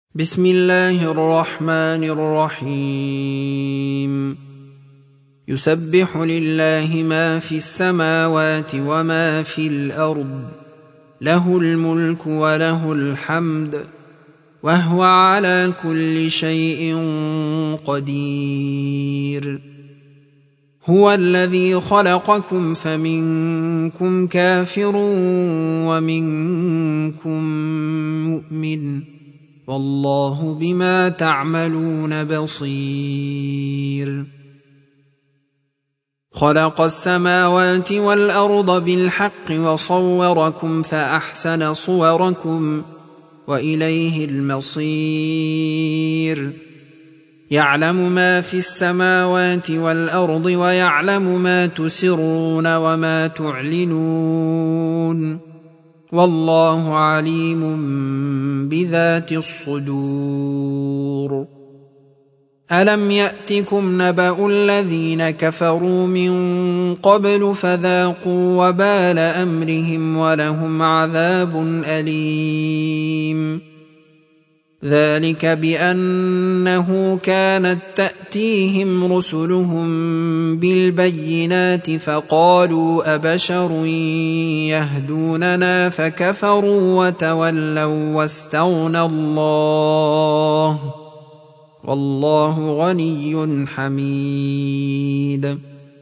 بسم الله الرحمن الرحيم. يسبح لله ما في السماوات وما في الأرض، له الملك وله الحمد، وهو على كل شيء قدير. هو الذي خلقكم فمنكم كافر ومنكم مؤمن، والله بما تعملون بصير. خلق السماوات والأرض بالحق وصوركم فأحسن صوركم وإليه المصير. يعلم ما في السماوات والأرض ويعلم ما تسرون وما تعلنون، والله عليم بذات الصدور. ألم يأتكم نبأ الذين كفروا من قبل فذاقوا وبال أمرهم ولهم عذاب أليم. ذلك بأنه كانت تأتيهم رسلهم بالبينات فقالوا أبشر يهدوننا فكفروا وتولوا واستغنى الله، والله غني حميد.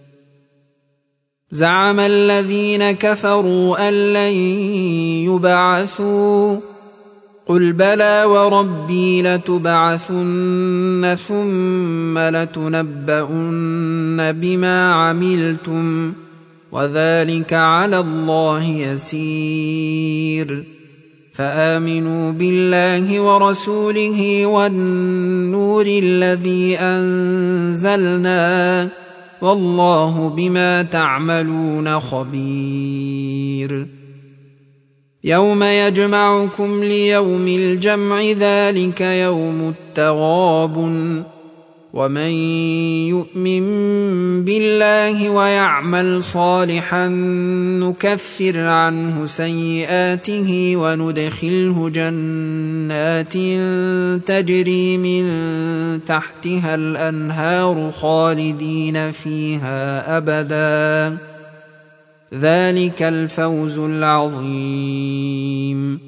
زعم الذين كفروا أن لن يبعثوا، قل بلى وربي لتبعثن ثم لتنبؤن بما عملتم، وذلك على الله يسير. فآمنوا بالله ورسوله والنور الذي أنزلنا، والله بما تعملون خبير. يوم يجمعكم ليوم الجمع، ذلك يوم التغابن. ومن يؤمن بالله ويعمل صالحا نكفر عنه سيئاته وندخله جنات تجري من تحتها الأنهار خالدين فيها أبدا، ذلك الفوز العظيم.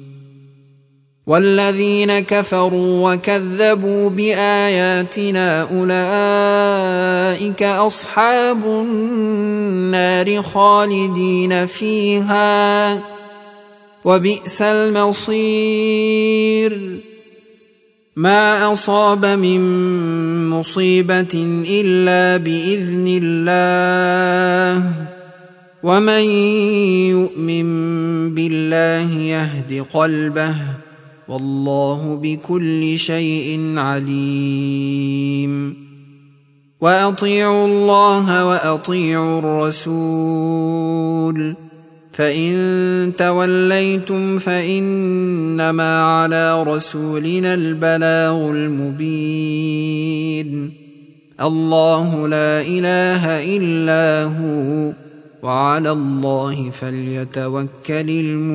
والذين كفروا وكذبوا بآياتنا أولئك أصحاب النار خالدين فيها، وبئس المصير. ما أصاب من مصيبة إلا بإذن الله، ومن يؤمن بالله يهد قلبه، والله بكل شيء عليم. وأطيعوا الله وأطيعوا الرسول، فإن توليتم فإنما على رسولنا البلاغ المبين. الله لا إله إلا هو، وعلى الله فليتوكل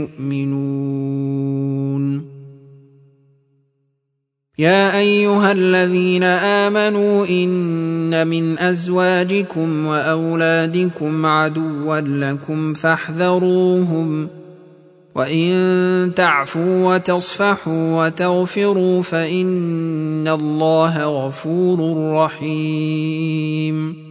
المؤمنون. يا أيها الذين آمنوا إن من أزواجكم وأولادكم عدوا لكم فاحذروهم، وإن تعفوا وتصفحوا وتغفروا فإن الله غفور رحيم.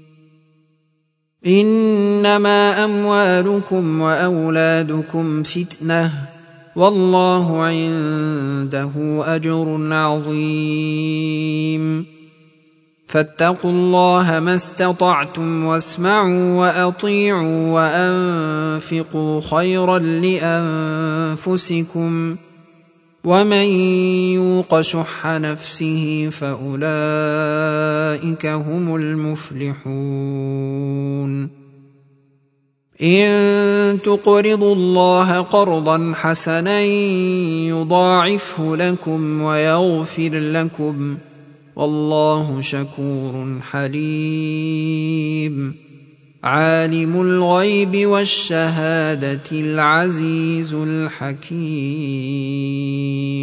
إنما أموالكم وأولادكم فتنة، والله عنده أجر عظيم. فاتقوا الله ما استطعتم واسمعوا وأطيعوا وأنفقوا خيرا لأنفسكم، ومن يوق شح نفسه فأولئك هم المفلحون. إن تقرضوا الله قرضا حسنا يضاعفه لكم ويغفر لكم، والله شكور حليم. عالم الغيب والشهادة العزيز الحكيم.